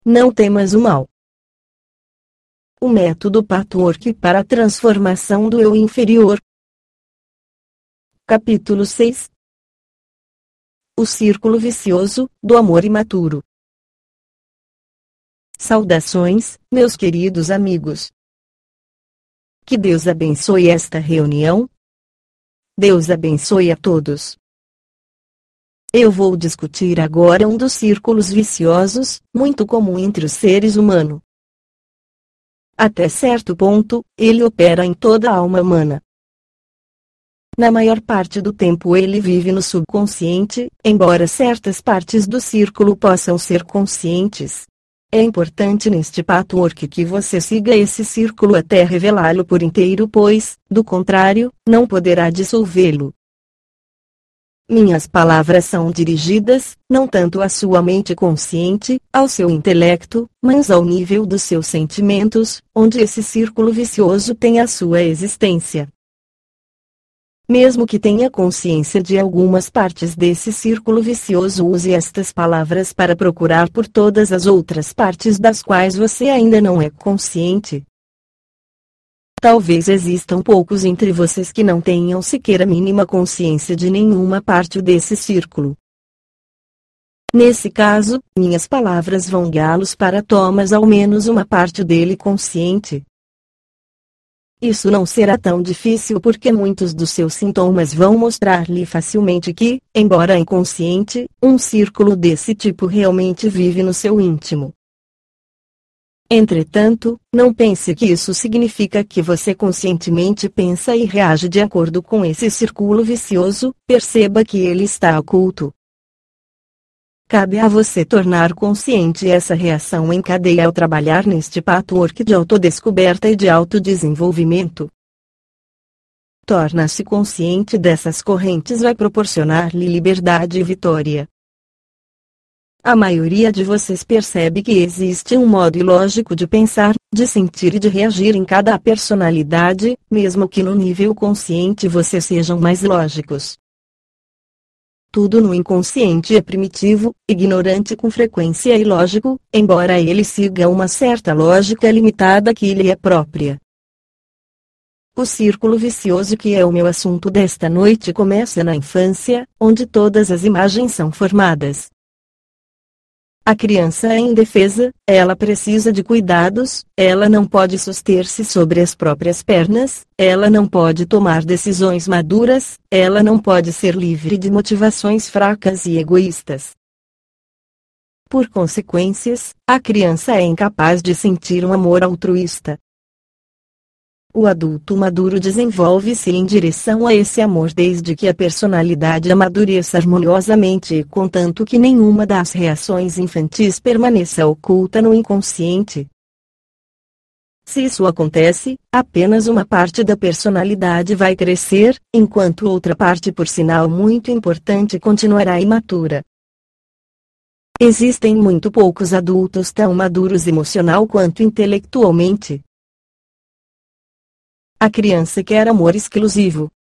não temas o mal. O método Patchwork para a transformação do eu inferior. Capítulo 6. O círculo vicioso do amor imaturo. Saudações, meus queridos amigos. Que Deus abençoe esta reunião. Deus abençoe a todos. Eu vou discutir agora um dos círculos viciosos, muito comum entre os seres humanos. Até certo ponto, ele opera em toda a alma humana. Na maior parte do tempo ele vive no subconsciente, embora certas partes do círculo possam ser conscientes. É importante neste patchwork que você siga esse círculo até revelá-lo por inteiro, pois, do contrário, não poderá dissolvê-lo. Minhas palavras são dirigidas, não tanto à sua mente consciente, ao seu intelecto, mas ao nível dos seus sentimentos, onde esse círculo vicioso tem a sua existência. Mesmo que tenha consciência de algumas partes desse círculo vicioso, use estas palavras para procurar por todas as outras partes das quais você ainda não é consciente. Talvez existam poucos entre vocês que não tenham sequer a mínima consciência de nenhuma parte desse círculo. Nesse caso, minhas palavras vão guiá-los para tomas ao menos uma parte dele consciente. Isso não será tão difícil porque muitos dos seus sintomas vão mostrar-lhe facilmente que, embora inconsciente, um círculo desse tipo realmente vive no seu íntimo. Entretanto, não pense que isso significa que você conscientemente pensa e reage de acordo com esse círculo vicioso, perceba que ele está oculto. Cabe a você tornar consciente essa reação em cadeia ao trabalhar neste patchwork de autodescoberta e de autodesenvolvimento. Torna-se consciente dessas correntes vai proporcionar-lhe liberdade e vitória. A maioria de vocês percebe que existe um modo ilógico de pensar, de sentir e de reagir em cada personalidade, mesmo que no nível consciente vocês sejam mais lógicos. Tudo no inconsciente é primitivo, ignorante com frequência e ilógico, embora ele siga uma certa lógica limitada que lhe é própria. O círculo vicioso que é o meu assunto desta noite começa na infância, onde todas as imagens são formadas. A criança é indefesa, ela precisa de cuidados, ela não pode suster-se sobre as próprias pernas, ela não pode tomar decisões maduras, ela não pode ser livre de motivações fracas e egoístas. Por consequências, a criança é incapaz de sentir um amor altruísta. O adulto maduro desenvolve-se em direção a esse amor desde que a personalidade amadureça harmoniosamente, contanto que nenhuma das reações infantis permaneça oculta no inconsciente. Se isso acontece, apenas uma parte da personalidade vai crescer, enquanto outra parte, por sinal muito importante, continuará imatura. Existem muito poucos adultos tão maduros emocional quanto intelectualmente. A criança quer amor exclusivo.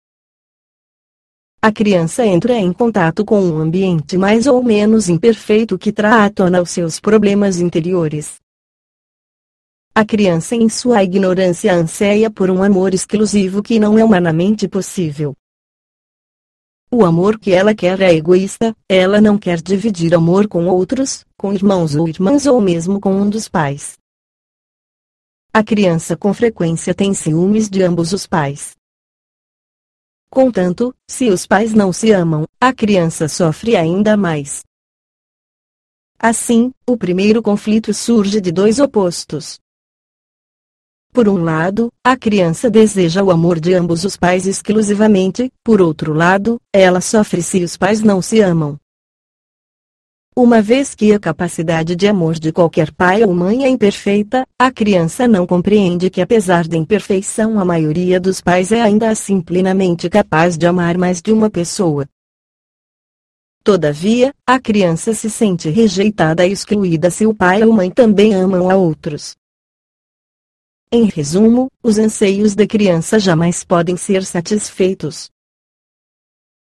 A criança entra em contato com um ambiente mais ou menos imperfeito que traz à tona os seus problemas interiores. A criança em sua ignorância anseia por um amor exclusivo que não é humanamente possível. O amor que ela quer é egoísta, ela não quer dividir amor com outros, com irmãos ou irmãs ou mesmo com um dos pais. A criança com frequência tem ciúmes de ambos os pais. Contanto, se os pais não se amam, a criança sofre ainda mais. Assim, o primeiro conflito surge de dois opostos. Por um lado, a criança deseja o amor de ambos os pais exclusivamente, por outro lado, ela sofre se os pais não se amam. Uma vez que a capacidade de amor de qualquer pai ou mãe é imperfeita, a criança não compreende que apesar da imperfeição a maioria dos pais é ainda assim plenamente capaz de amar mais de uma pessoa. Todavia, a criança se sente rejeitada e excluída se o pai ou mãe também amam a outros. Em resumo, os anseios da criança jamais podem ser satisfeitos.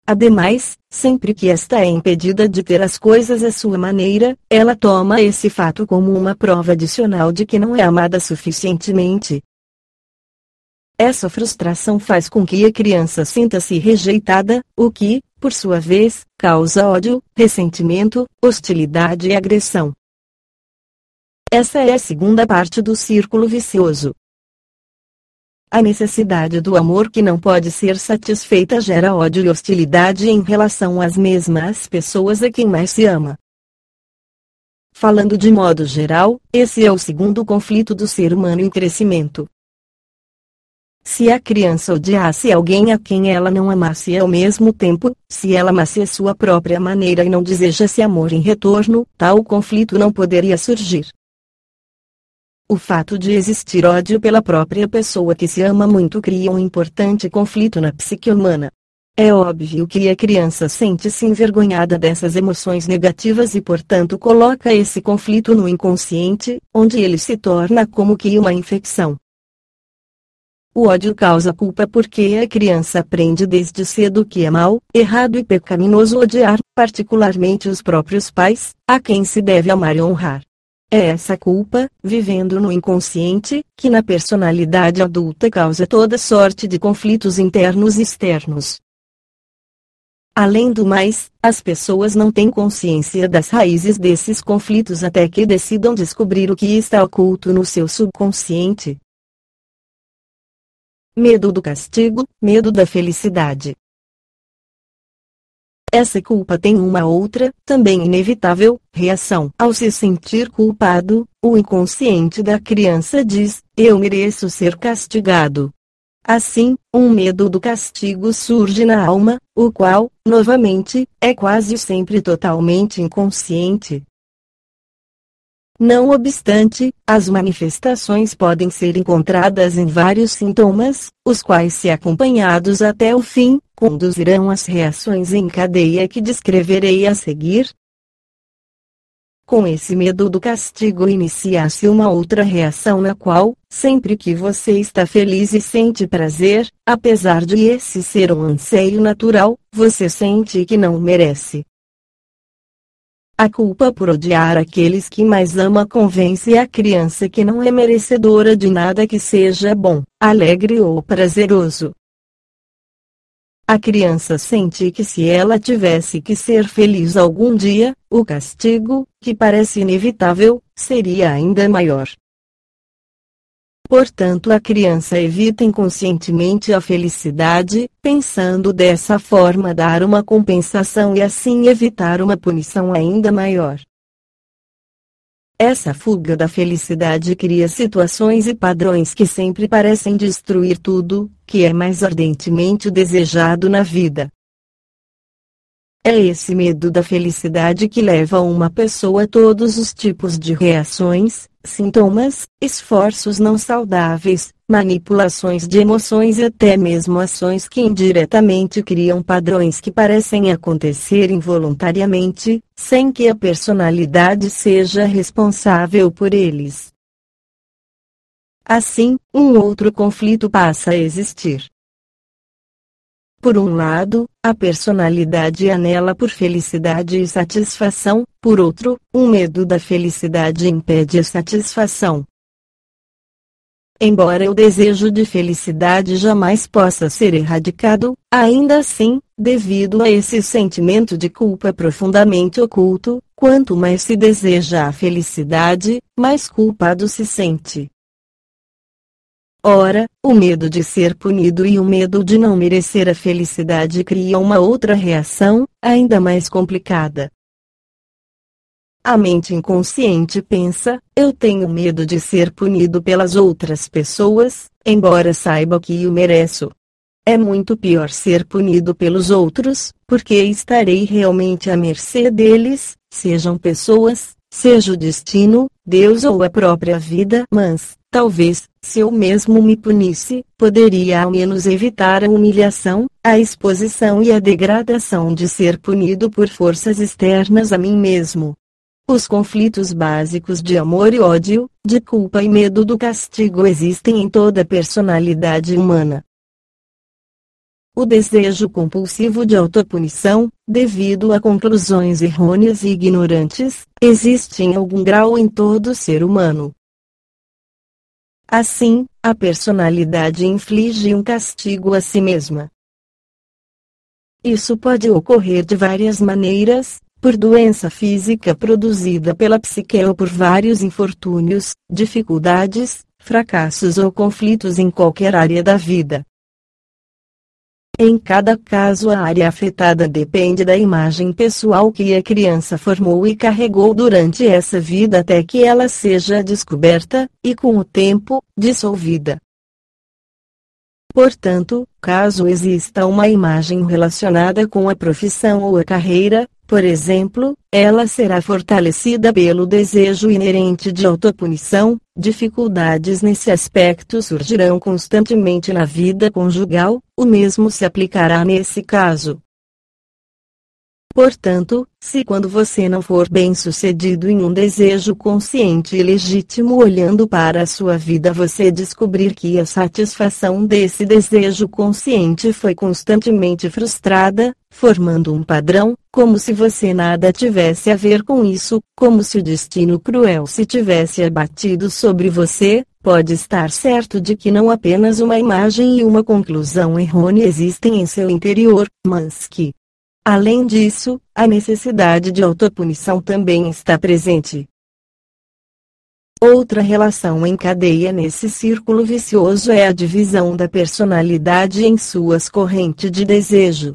Ademais, sempre que esta é impedida de ter as coisas à sua maneira, ela toma esse fato como uma prova adicional de que não é amada suficientemente. Essa frustração faz com que a criança sinta-se rejeitada, o que, por sua vez, causa ódio, ressentimento, hostilidade e agressão. Essa é a segunda parte do círculo vicioso. A necessidade do amor que não pode ser satisfeita gera ódio e hostilidade em relação às mesmas pessoas a quem mais se ama. Falando de modo geral, esse é o segundo conflito do ser humano em crescimento. Se a criança odiasse alguém a quem ela não amasse ao mesmo tempo, se ela amasse a sua própria maneira e não desejasse amor em retorno, tal conflito não poderia surgir. O fato de existir ódio pela própria pessoa que se ama muito cria um importante conflito na psique humana. É óbvio que a criança sente-se envergonhada dessas emoções negativas e portanto coloca esse conflito no inconsciente, onde ele se torna como que uma infecção. O ódio causa culpa porque a criança aprende desde cedo que é mal, errado e pecaminoso odiar, particularmente os próprios pais, a quem se deve amar e honrar. É essa culpa, vivendo no inconsciente, que na personalidade adulta causa toda sorte de conflitos internos e externos. Além do mais, as pessoas não têm consciência das raízes desses conflitos até que decidam descobrir o que está oculto no seu subconsciente. Medo do castigo, medo da felicidade. Essa culpa tem uma outra, também inevitável, reação. Ao se sentir culpado, o inconsciente da criança diz: eu mereço ser castigado. Assim, um medo do castigo surge na alma, o qual, novamente, é quase sempre totalmente inconsciente. Não obstante, as manifestações podem ser encontradas em vários sintomas, os quais, se acompanhados até o fim, conduzirão às reações em cadeia que descreverei a seguir. Com esse medo do castigo inicia-se uma outra reação na qual, sempre que você está feliz e sente prazer, apesar de esse ser um anseio natural, você sente que não merece. A culpa por odiar aqueles que mais ama convence a criança que não é merecedora de nada que seja bom, alegre ou prazeroso. A criança sente que se ela tivesse que ser feliz algum dia, o castigo, que parece inevitável, seria ainda maior. Portanto, a criança evita inconscientemente a felicidade, pensando dessa forma dar uma compensação e assim evitar uma punição ainda maior. Essa fuga da felicidade cria situações e padrões que sempre parecem destruir tudo que é mais ardentemente desejado na vida. É esse medo da felicidade que leva uma pessoa a todos os tipos de reações, sintomas, esforços não saudáveis, manipulações de emoções e até mesmo ações que indiretamente criam padrões que parecem acontecer involuntariamente, sem que a personalidade seja responsável por eles. Assim, um outro conflito passa a existir. Por um lado, a personalidade anela por felicidade e satisfação, por outro, o medo da felicidade impede a satisfação. Embora o desejo de felicidade jamais possa ser erradicado, ainda assim, devido a esse sentimento de culpa profundamente oculto, quanto mais se deseja a felicidade, mais culpado se sente. Ora, o medo de ser punido e o medo de não merecer a felicidade criam uma outra reação, ainda mais complicada. A mente inconsciente pensa: eu tenho medo de ser punido pelas outras pessoas, embora saiba que o mereço. É muito pior ser punido pelos outros, porque estarei realmente à mercê deles, sejam pessoas, seja o destino, Deus ou a própria vida. Mas, talvez, se eu mesmo me punisse, poderia ao menos evitar a humilhação, a exposição e a degradação de ser punido por forças externas a mim mesmo. Os conflitos básicos de amor e ódio, de culpa e medo do castigo existem em toda a personalidade humana. o desejo compulsivo de autopunição, devido a conclusões errôneas e ignorantes, existe em algum grau em todo ser humano. Assim, a personalidade inflige um castigo a si mesma. Isso pode ocorrer de várias maneiras, por doença física produzida pela psique ou por vários infortúnios, dificuldades, fracassos ou conflitos em qualquer área da vida. Em cada caso, a área afetada depende da imagem pessoal que a criança formou e carregou durante essa vida até que ela seja descoberta, e com o tempo, dissolvida. Portanto, caso exista uma imagem relacionada com a profissão ou a carreira, por exemplo, ela será fortalecida pelo desejo inerente de autopunição. Dificuldades nesse aspecto surgirão constantemente na vida conjugal, o mesmo se aplicará nesse caso. Portanto, se quando você não for bem-sucedido em um desejo consciente e legítimo olhando para a sua vida você descobrir que a satisfação desse desejo consciente foi constantemente frustrada, formando um padrão, como se você nada tivesse a ver com isso, como se o destino cruel se tivesse abatido sobre você, pode estar certo de que não apenas uma imagem e uma conclusão errônea existem em seu interior, mas que, além disso, a necessidade de autopunição também está presente. Outra relação em cadeia nesse círculo vicioso é a divisão da personalidade em suas correntes de desejo.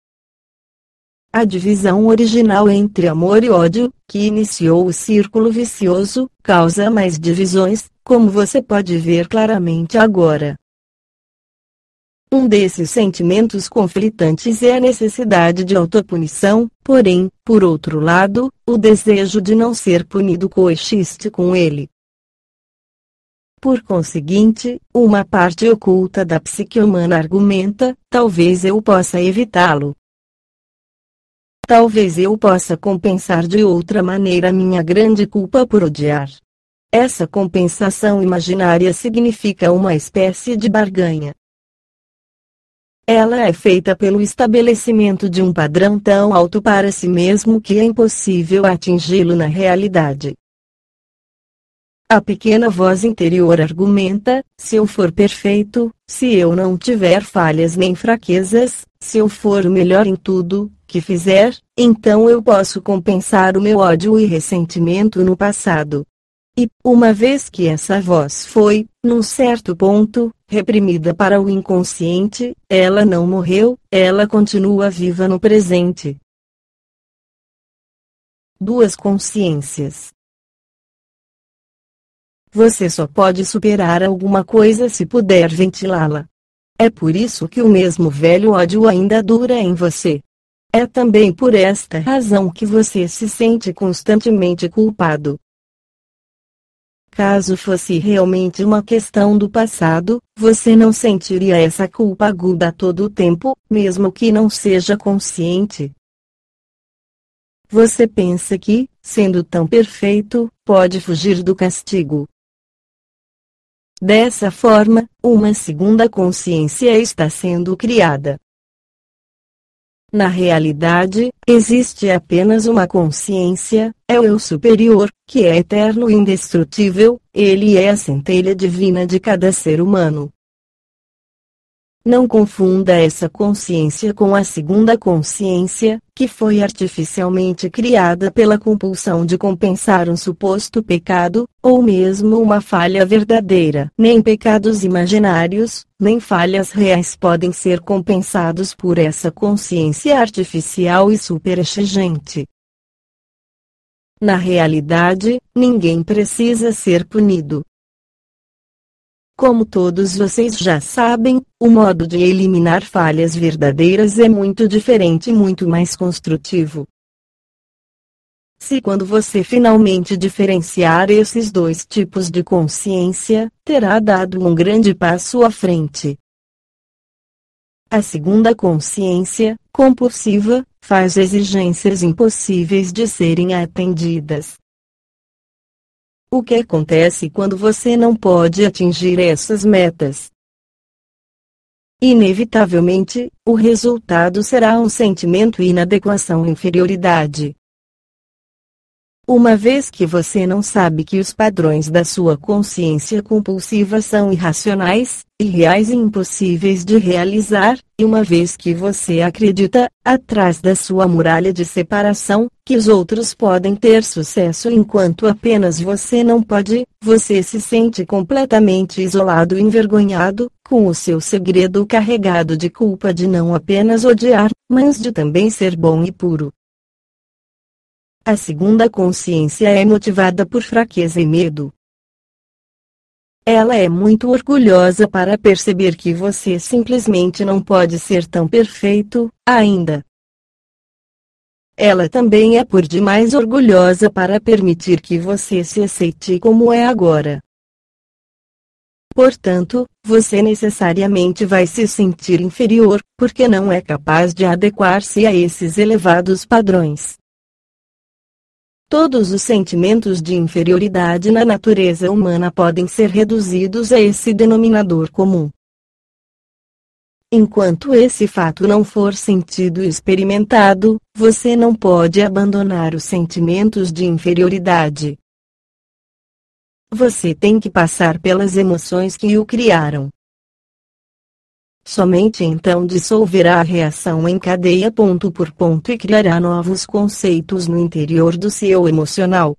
A divisão original entre amor e ódio, que iniciou o círculo vicioso, causa mais divisões, como você pode ver claramente agora. Um desses sentimentos conflitantes é a necessidade de autopunição, porém, por outro lado, o desejo de não ser punido coexiste com ele. Por conseguinte, uma parte oculta da psique humana argumenta: talvez eu possa evitá-lo. Talvez eu possa compensar de outra maneira minha grande culpa por odiar. Essa compensação imaginária significa uma espécie de barganha. Ela é feita pelo estabelecimento de um padrão tão alto para si mesmo que é impossível atingi-lo na realidade. A pequena voz interior argumenta: se eu for perfeito, se eu não tiver falhas nem fraquezas, se eu for o melhor em tudo que fizer, então eu posso compensar o meu ódio e ressentimento no passado. E, uma vez que essa voz foi, num certo ponto, reprimida para o inconsciente, ela não morreu, ela continua viva no presente. Duas consciências. Você só pode superar alguma coisa se puder ventilá-la. É por isso que o mesmo velho ódio ainda dura em você. É também por esta razão que você se sente constantemente culpado. Caso fosse realmente uma questão do passado, você não sentiria essa culpa aguda a todo o tempo, mesmo que não seja consciente. Você pensa que, sendo tão perfeito, pode fugir do castigo. Dessa forma, uma segunda consciência está sendo criada. Na realidade, existe apenas uma consciência, é o eu superior, que é eterno e indestrutível, ele é a centelha divina de cada ser humano. Não confunda essa consciência com a segunda consciência, que foi artificialmente criada pela compulsão de compensar um suposto pecado, ou mesmo uma falha verdadeira. Nem pecados imaginários, nem falhas reais podem ser compensados por essa consciência artificial e superexigente. Na realidade, ninguém precisa ser punido. Como todos vocês já sabem, o modo de eliminar falhas verdadeiras é muito diferente e muito mais construtivo. Se quando você finalmente diferenciar esses dois tipos de consciência, terá dado um grande passo à frente. A segunda consciência, compulsiva, faz exigências impossíveis de serem atendidas. O que acontece quando você não pode atingir essas metas? inevitavelmente, o resultado será um sentimento inadequação e inferioridade. Uma vez que você não sabe que os padrões da sua consciência compulsiva são irracionais, irreais e impossíveis de realizar, e uma vez que você acredita, atrás da sua muralha de separação, que os outros podem ter sucesso enquanto apenas você não pode, você se sente completamente isolado e envergonhado, com o seu segredo carregado de culpa de não apenas odiar, mas de também ser bom e puro. A segunda consciência é motivada por fraqueza e medo. Ela é muito orgulhosa para perceber que você simplesmente não pode ser tão perfeito, ainda. Ela também é por demais orgulhosa para permitir que você se aceite como é agora. Portanto, você necessariamente vai se sentir inferior, porque não é capaz de adequar-se a esses elevados padrões. Todos os sentimentos de inferioridade na natureza humana podem ser reduzidos a esse denominador comum. Enquanto esse fato não for sentido e experimentado, você não pode abandonar os sentimentos de inferioridade. Você tem que passar pelas emoções que o criaram. Somente então dissolverá a reação em cadeia ponto por ponto e criará novos conceitos no interior do seu emocional.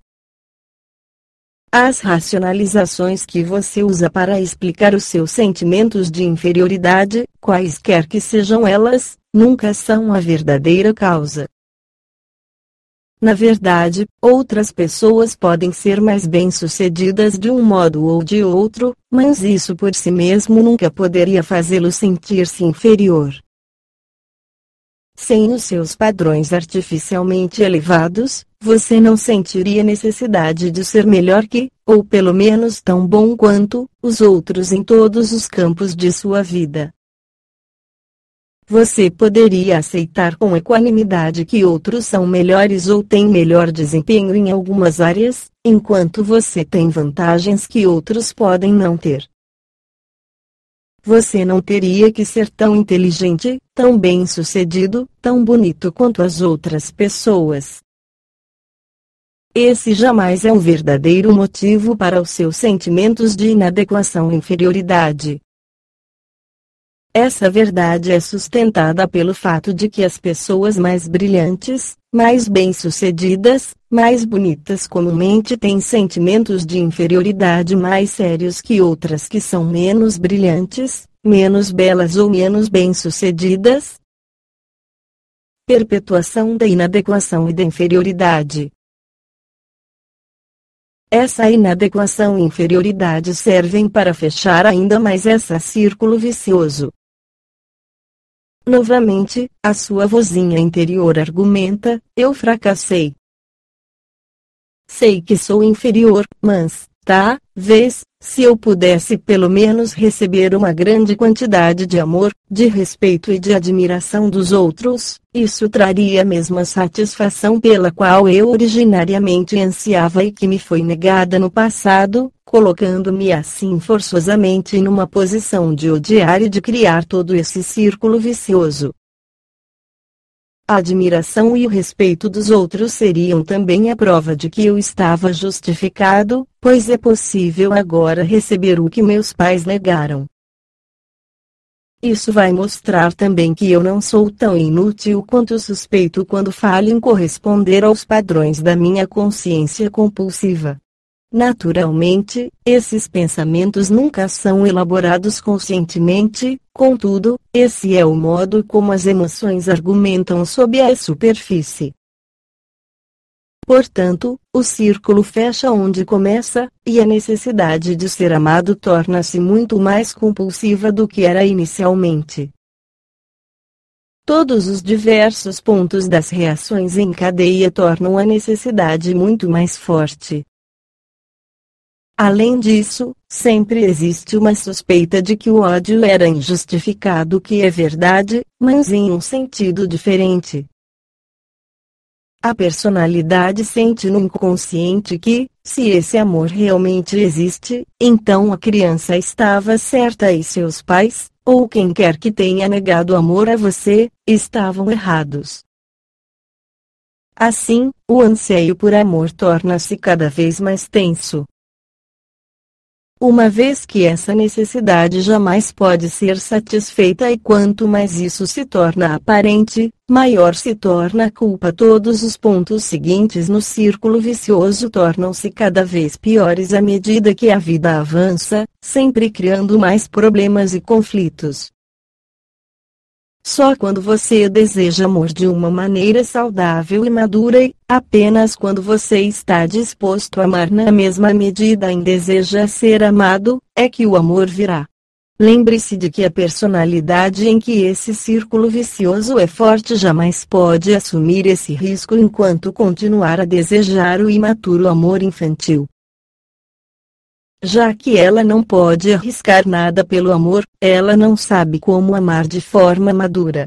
As racionalizações que você usa para explicar os seus sentimentos de inferioridade, quaisquer que sejam elas, nunca são a verdadeira causa. Na verdade, outras pessoas podem ser mais bem-sucedidas de um modo ou de outro, mas isso por si mesmo nunca poderia fazê-lo sentir-se inferior. Sem os seus padrões artificialmente elevados, você não sentiria necessidade de ser melhor que, ou pelo menos tão bom quanto, os outros em todos os campos de sua vida. Você poderia aceitar com equanimidade que outros são melhores ou têm melhor desempenho em algumas áreas, enquanto você tem vantagens que outros podem não ter. Você não teria que ser tão inteligente, tão bem-sucedido, tão bonito quanto as outras pessoas. Esse jamais é um verdadeiro motivo para os seus sentimentos de inadequação e inferioridade. Essa verdade é sustentada pelo fato de que as pessoas mais brilhantes, mais bem-sucedidas, mais bonitas comumente têm sentimentos de inferioridade mais sérios que outras que são menos brilhantes, menos belas ou menos bem-sucedidas. Perpetuação da inadequação e da inferioridade. Essa inadequação e inferioridade servem para fechar ainda mais esse círculo vicioso. Novamente, a sua vozinha interior argumenta: eu fracassei. Sei que sou inferior, mas, talvez, se eu pudesse pelo menos receber uma grande quantidade de amor, de respeito e de admiração dos outros, isso traria a mesma satisfação pela qual eu originariamente ansiava e que me foi negada no passado, colocando-me assim forçosamente numa posição de odiar e de criar todo esse círculo vicioso. A admiração e o respeito dos outros seriam também a prova de que eu estava justificado, pois é possível agora receber o que meus pais negaram. Isso vai mostrar também que eu não sou tão inútil quanto suspeito quando falho em corresponder aos padrões da minha consciência compulsiva. Naturalmente, esses pensamentos nunca são elaborados conscientemente, contudo, esse é o modo como as emoções argumentam sob a superfície. Portanto, o círculo fecha onde começa, e a necessidade de ser amado torna-se muito mais compulsiva do que era inicialmente. Todos os diversos pontos das reações em cadeia tornam a necessidade muito mais forte. Além disso, sempre existe uma suspeita de que o ódio era injustificado, que é verdade, mas em um sentido diferente. A personalidade sente no inconsciente que, se esse amor realmente existe, então a criança estava certa e seus pais, ou quem quer que tenha negado amor a você, estavam errados. Assim, o anseio por amor torna-se cada vez mais tenso. Uma vez que essa necessidade jamais pode ser satisfeita e quanto mais isso se torna aparente, maior se torna a culpa. Todos os pontos seguintes no círculo vicioso tornam-se cada vez piores à medida que a vida avança, sempre criando mais problemas e conflitos. Só quando você deseja amor de uma maneira saudável e madura e, apenas quando você está disposto a amar na mesma medida em deseja ser amado, é que o amor virá. Lembre-se de que a personalidade em que esse círculo vicioso é forte jamais pode assumir esse risco enquanto continuar a desejar o imaturo amor infantil. Já que ela não pode arriscar nada pelo amor, ela não sabe como amar de forma madura.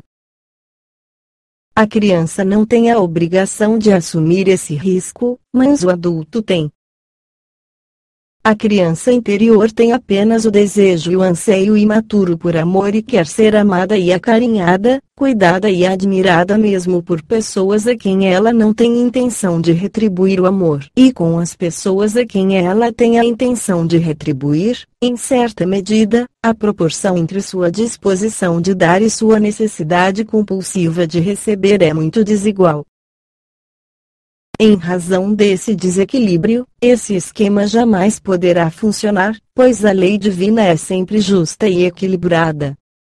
A criança não tem a obrigação de assumir esse risco, mas o adulto tem. A criança interior tem apenas o desejo e o anseio imaturo por amor e quer ser amada e acarinhada, cuidada e admirada mesmo por pessoas a quem ela não tem intenção de retribuir o amor. E com as pessoas a quem ela tem a intenção de retribuir, em certa medida, a proporção entre sua disposição de dar e sua necessidade compulsiva de receber é muito desigual. Em razão desse desequilíbrio, esse esquema jamais poderá funcionar, pois a lei divina é sempre justa e equilibrada.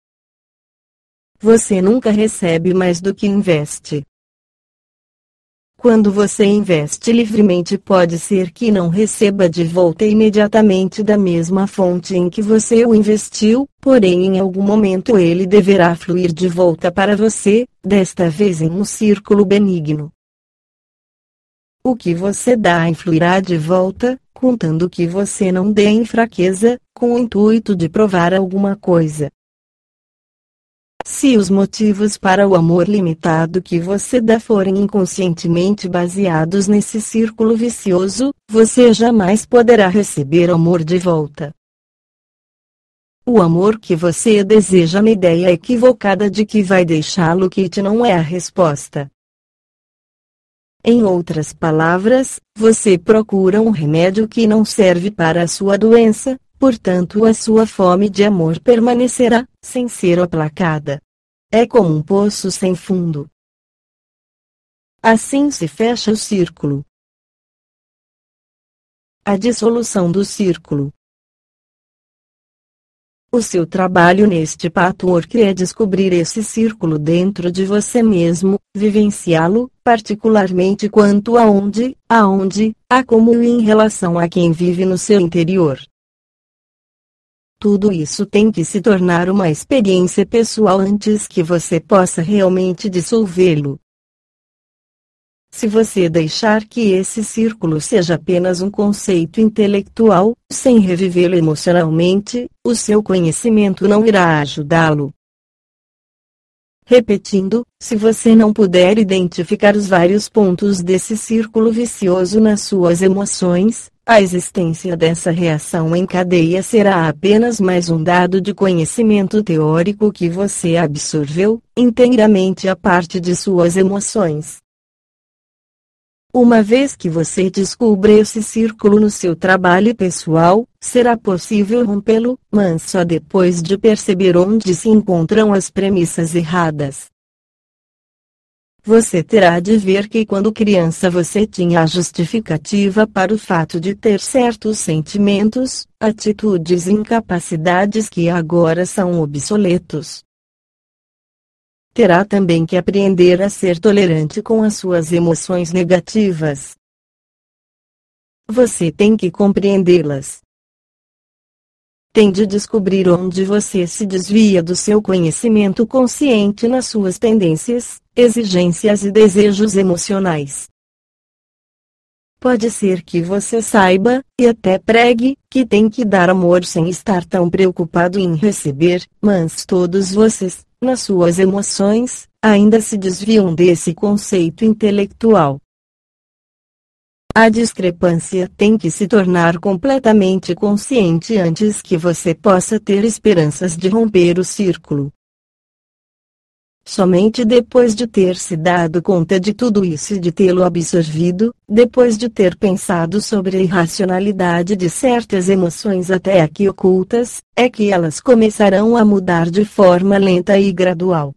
Você nunca recebe mais do que investe. Quando você investe livremente, pode ser que não receba de volta imediatamente da mesma fonte em que você o investiu, porém em algum momento ele deverá fluir de volta para você, desta vez em um círculo benigno. O que você dá influirá de volta, contando que você não dê em fraqueza, com o intuito de provar alguma coisa. Se os motivos para o amor limitado que você dá forem inconscientemente baseados nesse círculo vicioso, você jamais poderá receber amor de volta. O amor que você deseja, uma ideia equivocada de que vai deixá-lo quente, não é a resposta. Em outras palavras, você procura um remédio que não serve para a sua doença, portanto a sua fome de amor permanecerá, sem ser aplacada. É como um poço sem fundo. Assim se fecha o círculo. A dissolução do círculo. O seu trabalho neste patchwork é descobrir esse círculo dentro de você mesmo, vivenciá-lo, particularmente quanto aonde, a como e em relação a quem vive no seu interior. Tudo isso tem que se tornar uma experiência pessoal antes que você possa realmente dissolvê-lo. Se você deixar que esse círculo seja apenas um conceito intelectual, sem revivê-lo emocionalmente, o seu conhecimento não irá ajudá-lo. Repetindo, se você não puder identificar os vários pontos desse círculo vicioso nas suas emoções, a existência dessa reação em cadeia será apenas mais um dado de conhecimento teórico que você absorveu, inteiramente a parte de suas emoções. Uma vez que você descubra esse círculo no seu trabalho pessoal, será possível rompê-lo, mas só depois de perceber onde se encontram as premissas erradas. Você terá de ver que quando criança você tinha a justificativa para o fato de ter certos sentimentos, atitudes e incapacidades que agora são obsoletos. Terá também que aprender a ser tolerante com as suas emoções negativas. Você tem que compreendê-las. Tem de descobrir onde você se desvia do seu conhecimento consciente nas suas tendências, exigências e desejos emocionais. Pode ser que você saiba, e até pregue, que tem que dar amor sem estar tão preocupado em receber, mas todos vocês, nas suas emoções, ainda se desviam desse conceito intelectual. A discrepância tem que se tornar completamente consciente antes que você possa ter esperanças de romper o círculo. Somente depois de ter se dado conta de tudo isso e de tê-lo absorvido, depois de ter pensado sobre a irracionalidade de certas emoções até aqui ocultas, é que elas começarão a mudar de forma lenta e gradual.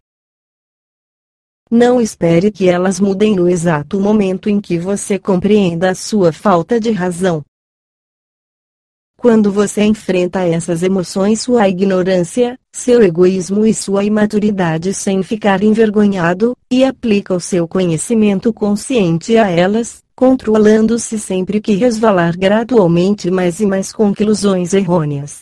Não espere que elas mudem no exato momento em que você compreenda a sua falta de razão. Quando você enfrenta essas emoções, sua ignorância, seu egoísmo e sua imaturidade sem ficar envergonhado, e aplica o seu conhecimento consciente a elas, controlando-se sempre que resvalar gradualmente mais e mais conclusões errôneas.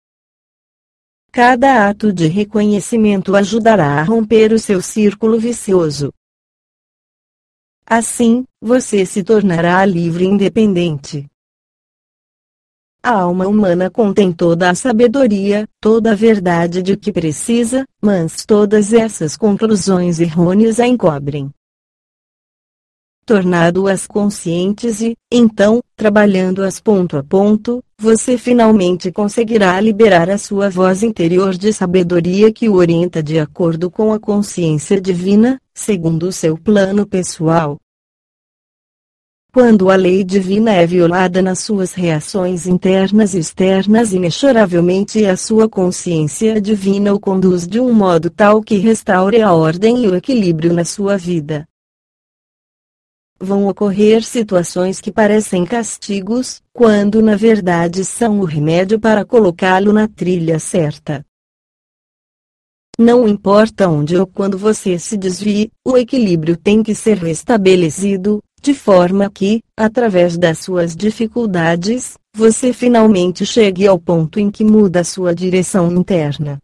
Cada ato de reconhecimento ajudará a romper o seu círculo vicioso. Assim, você se tornará livre e independente. A alma humana contém toda a sabedoria, toda a verdade de que precisa, mas todas essas conclusões errôneas a encobrem. Tornado-as conscientes e, então, trabalhando-as ponto a ponto, você finalmente conseguirá liberar a sua voz interior de sabedoria que o orienta de acordo com a consciência divina, segundo o seu plano pessoal. Quando a lei divina é violada nas suas reações internas e externas, inexoravelmente a sua consciência divina o conduz de um modo tal que restaure a ordem e o equilíbrio na sua vida. Vão ocorrer situações que parecem castigos, quando na verdade são o remédio para colocá-lo na trilha certa. Não importa onde ou quando você se desvie, o equilíbrio tem que ser restabelecido, de forma que, através das suas dificuldades, você finalmente chegue ao ponto em que muda sua direção interna.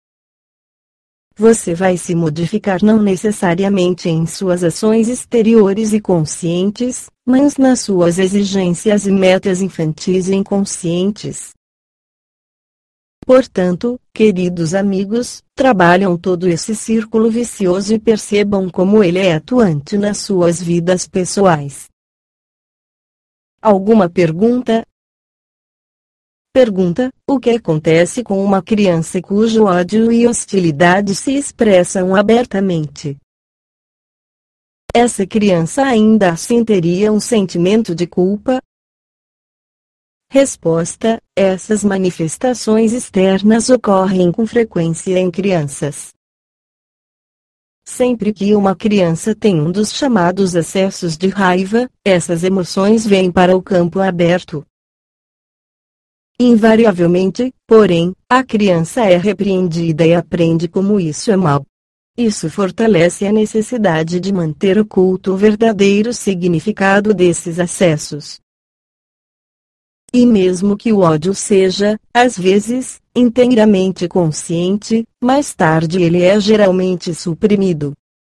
Você vai se modificar não necessariamente em suas ações exteriores e conscientes, mas nas suas exigências e metas infantis e inconscientes. Portanto, queridos amigos, trabalham todo esse círculo vicioso e percebam como ele é atuante nas suas vidas pessoais. Alguma pergunta? Pergunta: o que acontece com uma criança cujo ódio e hostilidade se expressam abertamente? Essa criança ainda assim teria um sentimento de culpa? Resposta: essas manifestações externas ocorrem com frequência em crianças. Sempre que uma criança tem um dos chamados acessos de raiva, essas emoções vêm para o campo aberto. Invariavelmente, porém, a criança é repreendida e aprende como isso é mal. Isso fortalece a necessidade de manter oculto o verdadeiro significado desses acessos. E mesmo que o ódio seja, às vezes, inteiramente consciente, mais tarde ele é geralmente suprimido.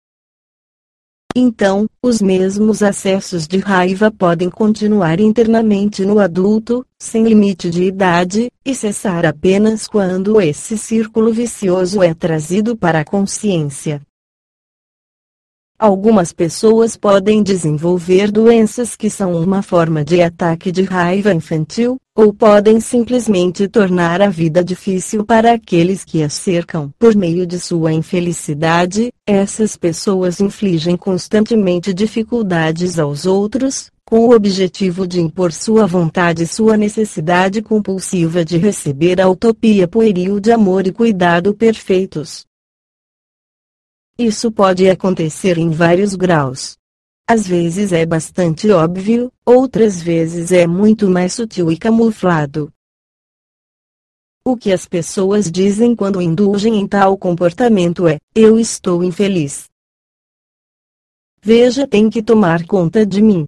Então, os mesmos acessos de raiva podem continuar internamente no adulto, sem limite de idade, e cessar apenas quando esse círculo vicioso é trazido para a consciência. Algumas pessoas podem desenvolver doenças que são uma forma de ataque de raiva infantil, ou podem simplesmente tornar a vida difícil para aqueles que as cercam. Por meio de sua infelicidade, essas pessoas infligem constantemente dificuldades aos outros, com o objetivo de impor sua vontade e sua necessidade compulsiva de receber a utopia pueril de amor e cuidado perfeitos. Isso pode acontecer em vários graus. Às vezes é bastante óbvio, outras vezes é muito mais sutil e camuflado. O que as pessoas dizem quando indulgem em tal comportamento é: eu estou infeliz. Veja, tem que tomar conta de mim.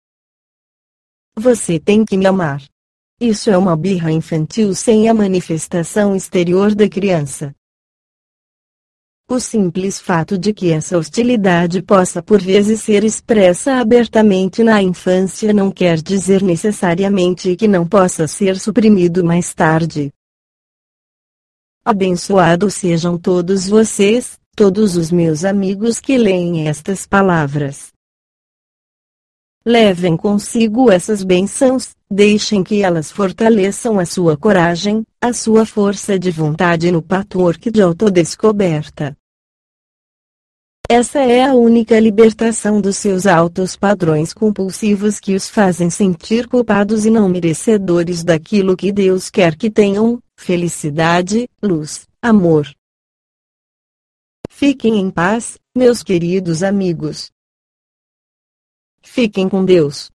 Você tem que me amar. Isso é uma birra infantil sem a manifestação exterior da criança. O simples fato de que essa hostilidade possa por vezes ser expressa abertamente na infância não quer dizer necessariamente que não possa ser suprimido mais tarde. Abençoados sejam todos vocês, todos os meus amigos que leem estas palavras. Levem consigo essas bênçãos, deixem que elas fortaleçam a sua coragem, a sua força de vontade no patchwork de autodescoberta. Essa é a única libertação dos seus altos padrões compulsivos que os fazem sentir culpados e não merecedores daquilo que Deus quer que tenham: felicidade, luz, amor. Fiquem em paz, meus queridos amigos. Fiquem com Deus.